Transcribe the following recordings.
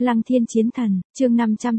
Lăng Thiên Chiến Thần, chương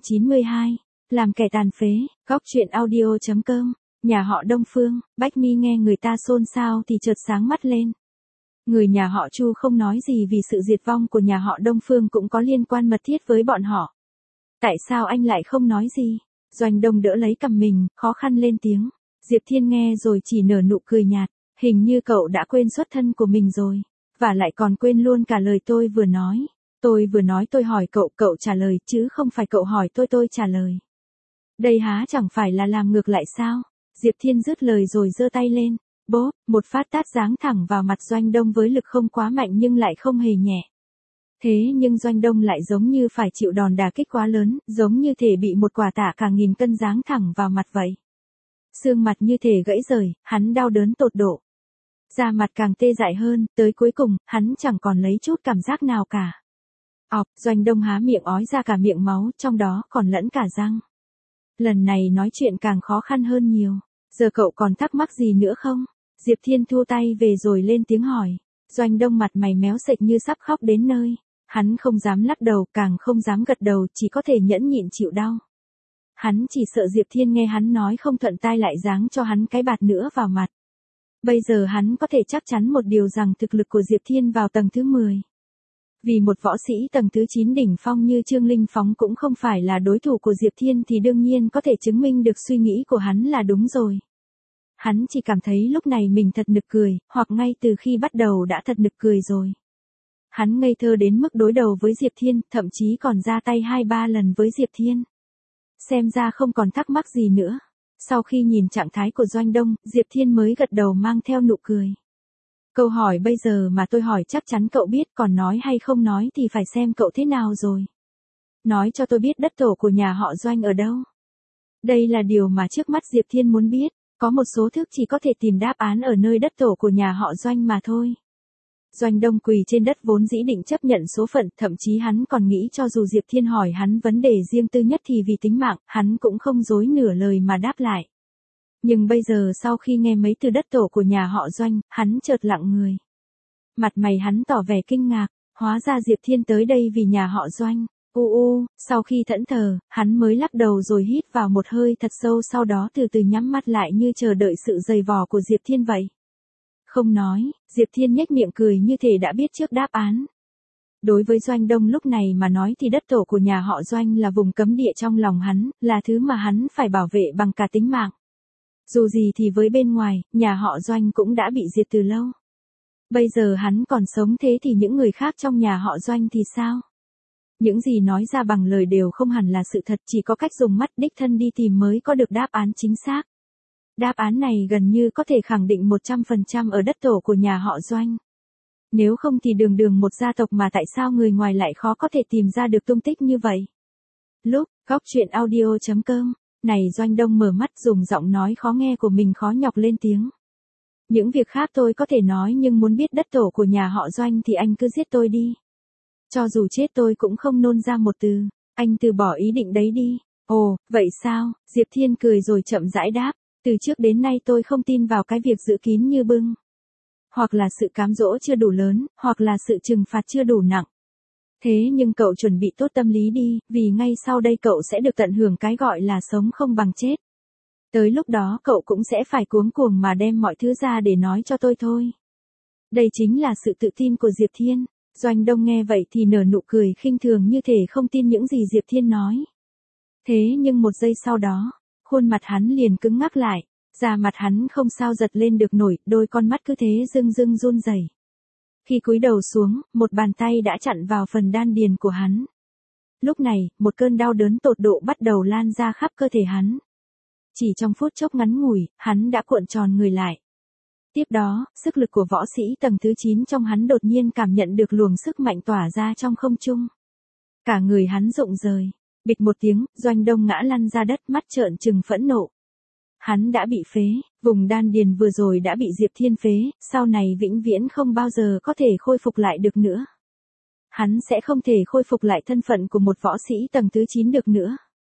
592, làm kẻ tàn phế, góc truyện audio.com, nhà họ Đông Phương. Bách Mi nghe người ta xôn xao thì chợt sáng mắt lên. Người nhà họ Chu không nói gì vì sự diệt vong của nhà họ Đông Phương cũng có liên quan mật thiết với bọn họ. Tại sao anh lại không nói gì? Doanh Đông đỡ lấy cằm mình, khó khăn lên tiếng. Diệp Thiên nghe rồi chỉ nở nụ cười nhạt, hình như cậu đã quên xuất thân của mình rồi, và lại còn quên luôn cả lời tôi vừa nói. Tôi vừa nói tôi hỏi cậu, cậu trả lời, chứ không phải cậu hỏi tôi trả lời. Đây há chẳng phải là làm ngược lại sao? Diệp Thiên dứt lời rồi giơ tay lên, bốp, một phát tát giáng thẳng vào mặt Doanh Đông với lực không quá mạnh nhưng lại không hề nhẹ. Thế nhưng Doanh Đông lại giống như phải chịu đòn đả kích quá lớn, giống như thể bị một quả tạ cả nghìn cân giáng thẳng vào mặt vậy. Xương mặt như thể gãy rời, hắn đau đớn tột độ. Da mặt càng tê dại hơn, tới cuối cùng, hắn chẳng còn lấy chút cảm giác nào cả. Doanh Đông há miệng ói ra cả miệng máu, trong đó còn lẫn cả răng. Lần này nói chuyện càng khó khăn hơn nhiều. Giờ cậu còn thắc mắc gì nữa không? Diệp Thiên thu tay về rồi lên tiếng hỏi. Doanh Đông mặt mày méo sệch như sắp khóc đến nơi. Hắn không dám lắc đầu, càng không dám gật đầu, chỉ có thể nhẫn nhịn chịu đau. Hắn chỉ sợ Diệp Thiên nghe hắn nói không thuận tai lại giáng cho hắn cái bạt nữa vào mặt. Bây giờ hắn có thể chắc chắn một điều rằng thực lực của Diệp Thiên vào tầng thứ 10. Vì một võ sĩ tầng thứ 9 đỉnh phong như Trương Linh Phóng cũng không phải là đối thủ của Diệp Thiên thì đương nhiên có thể chứng minh được suy nghĩ của hắn là đúng rồi. Hắn chỉ cảm thấy lúc này mình thật nực cười, hoặc ngay từ khi bắt đầu đã thật nực cười rồi. Hắn ngây thơ đến mức đối đầu với Diệp Thiên, thậm chí còn ra tay 2-3 lần với Diệp Thiên. Xem ra không còn thắc mắc gì nữa. Sau khi nhìn trạng thái của Doanh Đông, Diệp Thiên mới gật đầu mang theo nụ cười. Câu hỏi bây giờ mà tôi hỏi chắc chắn cậu biết, còn nói hay không nói thì phải xem cậu thế nào rồi. Nói cho tôi biết đất tổ của nhà họ Doanh ở đâu. Đây là điều mà trước mắt Diệp Thiên muốn biết, có một số thứ chỉ có thể tìm đáp án ở nơi đất tổ của nhà họ Doanh mà thôi. Doanh Đông quỳ trên đất vốn dĩ định chấp nhận số phận, thậm chí hắn còn nghĩ cho dù Diệp Thiên hỏi hắn vấn đề riêng tư nhất thì vì tính mạng, hắn cũng không dối nửa lời mà đáp lại. Nhưng bây giờ sau khi nghe mấy từ đất tổ của nhà họ Doanh, hắn chợt lặng người. Mặt mày hắn tỏ vẻ kinh ngạc, hóa ra Diệp Thiên tới đây vì nhà họ Doanh. Sau khi thẫn thờ, hắn mới lắc đầu rồi hít vào một hơi thật sâu, sau đó từ từ nhắm mắt lại như chờ đợi sự giày vò của Diệp Thiên vậy. Không nói, Diệp Thiên nhếch miệng cười như thể đã biết trước đáp án. Đối với Doanh Đông lúc này mà nói thì đất tổ của nhà họ Doanh là vùng cấm địa trong lòng hắn, là thứ mà hắn phải bảo vệ bằng cả tính mạng. Dù gì thì với bên ngoài, nhà họ Doanh cũng đã bị diệt từ lâu. Bây giờ hắn còn sống thế thì những người khác trong nhà họ Doanh thì sao? Những gì nói ra bằng lời đều không hẳn là sự thật, chỉ có cách dùng mắt đích thân đi tìm mới có được đáp án chính xác. Đáp án này gần như có thể khẳng định 100% ở đất tổ của nhà họ Doanh. Nếu không thì đường một gia tộc mà tại sao người ngoài lại khó có thể tìm ra được tung tích như vậy? Lúc, góc truyện audio.com, này Doanh Đông mở mắt dùng giọng nói khó nghe của mình khó nhọc lên tiếng. Những việc khác tôi có thể nói nhưng muốn biết đất tổ của nhà họ Doanh thì anh cứ giết tôi đi. Cho dù chết tôi cũng không nôn ra một từ, anh từ bỏ ý định đấy đi. Ồ, vậy sao? Diệp Thiên cười rồi chậm rãi đáp. Từ trước đến nay tôi không tin vào cái việc giữ kín như bưng. Hoặc là sự cám dỗ chưa đủ lớn, hoặc là sự trừng phạt chưa đủ nặng. Thế nhưng cậu chuẩn bị tốt tâm lý đi, vì ngay sau đây cậu sẽ được tận hưởng cái gọi là sống không bằng chết. Tới lúc đó cậu cũng sẽ phải cuống cuồng mà đem mọi thứ ra để nói cho tôi thôi. Đây chính là sự tự tin của Diệp Thiên. Doanh Đông nghe vậy thì nở nụ cười khinh thường như thể không tin những gì Diệp Thiên nói. Thế nhưng một giây sau đó, khuôn mặt hắn liền cứng ngắc lại, da mặt hắn không sao giật lên được nổi, đôi con mắt cứ thế rưng run rẩy. Khi cúi đầu xuống, một bàn tay đã chặn vào phần đan điền của hắn. Lúc này, một cơn đau đớn tột độ bắt đầu lan ra khắp cơ thể hắn. Chỉ trong phút chốc ngắn ngủi, hắn đã cuộn tròn người lại. Tiếp đó, sức lực của võ sĩ tầng thứ 9 trong hắn đột nhiên cảm nhận được luồng sức mạnh tỏa ra trong không trung. Cả người hắn rụng rời. Bịch một tiếng, Doanh Đông ngã lăn ra đất, mắt trợn trừng phẫn nộ. Hắn đã bị phế, vùng đan điền vừa rồi đã bị Diệp Thiên phế, sau này vĩnh viễn không bao giờ có thể khôi phục lại được nữa. Hắn sẽ không thể khôi phục lại thân phận của một võ sĩ tầng thứ 9 được nữa.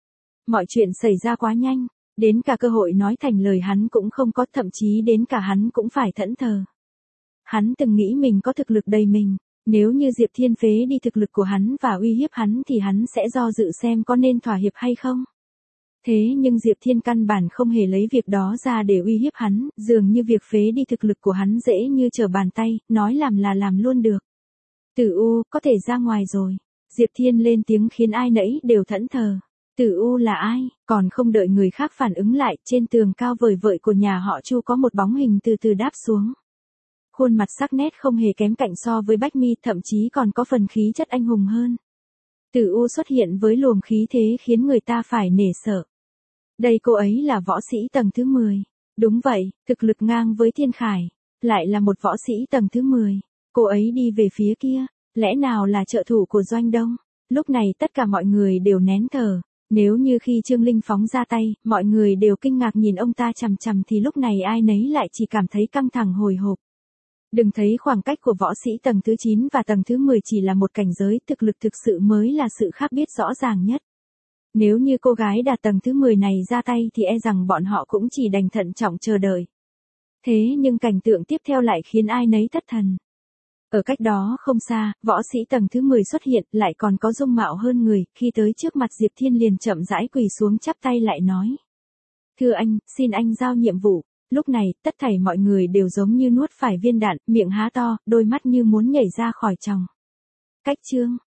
Mọi chuyện xảy ra quá nhanh, đến cả cơ hội nói thành lời hắn cũng không có, thậm chí đến cả hắn cũng phải thẫn thờ. Hắn từng nghĩ mình có thực lực đầy mình, Nếu như Diệp Thiên phế đi thực lực của hắn và uy hiếp hắn thì hắn sẽ do dự xem có nên thỏa hiệp hay không. Thế nhưng Diệp Thiên căn bản không hề lấy việc đó ra để uy hiếp hắn, dường như việc phế đi thực lực của hắn dễ như trở bàn tay, nói làm là làm luôn được. Tử U, có thể ra ngoài rồi. Diệp Thiên lên tiếng khiến ai nãy đều thẫn thờ. Tử U là ai? Còn không đợi người khác phản ứng lại, trên tường cao vời vợi của nhà họ Chu có một bóng hình từ từ đáp xuống. Khuôn mặt sắc nét không hề kém cạnh so với Bách Mi, thậm chí còn có phần khí chất anh hùng hơn. Tử U xuất hiện với luồng khí thế khiến người ta phải nể sợ. Đây cô ấy là võ sĩ tầng thứ 10. Đúng vậy, thực lực ngang với Thiên Khải. Lại là một võ sĩ tầng thứ 10. Cô ấy đi về phía kia. Lẽ nào là trợ thủ của Doanh Đông? Lúc này tất cả mọi người đều nén thở. Nếu như khi Trương Linh phóng ra tay, mọi người đều kinh ngạc nhìn ông ta chằm chằm thì lúc này ai nấy lại chỉ cảm thấy căng thẳng hồi hộp. Đừng thấy khoảng cách của võ sĩ tầng thứ 9 và tầng thứ 10 chỉ là một cảnh giới, thực lực thực sự mới là sự khác biệt rõ ràng nhất. Nếu như cô gái đạt tầng thứ 10 này ra tay thì e rằng bọn họ cũng chỉ đành thận trọng chờ đợi. Thế nhưng cảnh tượng tiếp theo lại khiến ai nấy thất thần. Ở cách đó không xa, võ sĩ tầng thứ 10 xuất hiện, lại còn có dung mạo hơn người, khi tới trước mặt Diệp Thiên liền chậm rãi quỳ xuống chắp tay lại nói. Thưa anh, xin anh giao nhiệm vụ. Lúc này, tất thảy mọi người đều giống như nuốt phải viên đạn, miệng há to, đôi mắt như muốn nhảy ra khỏi tròng. Cách chương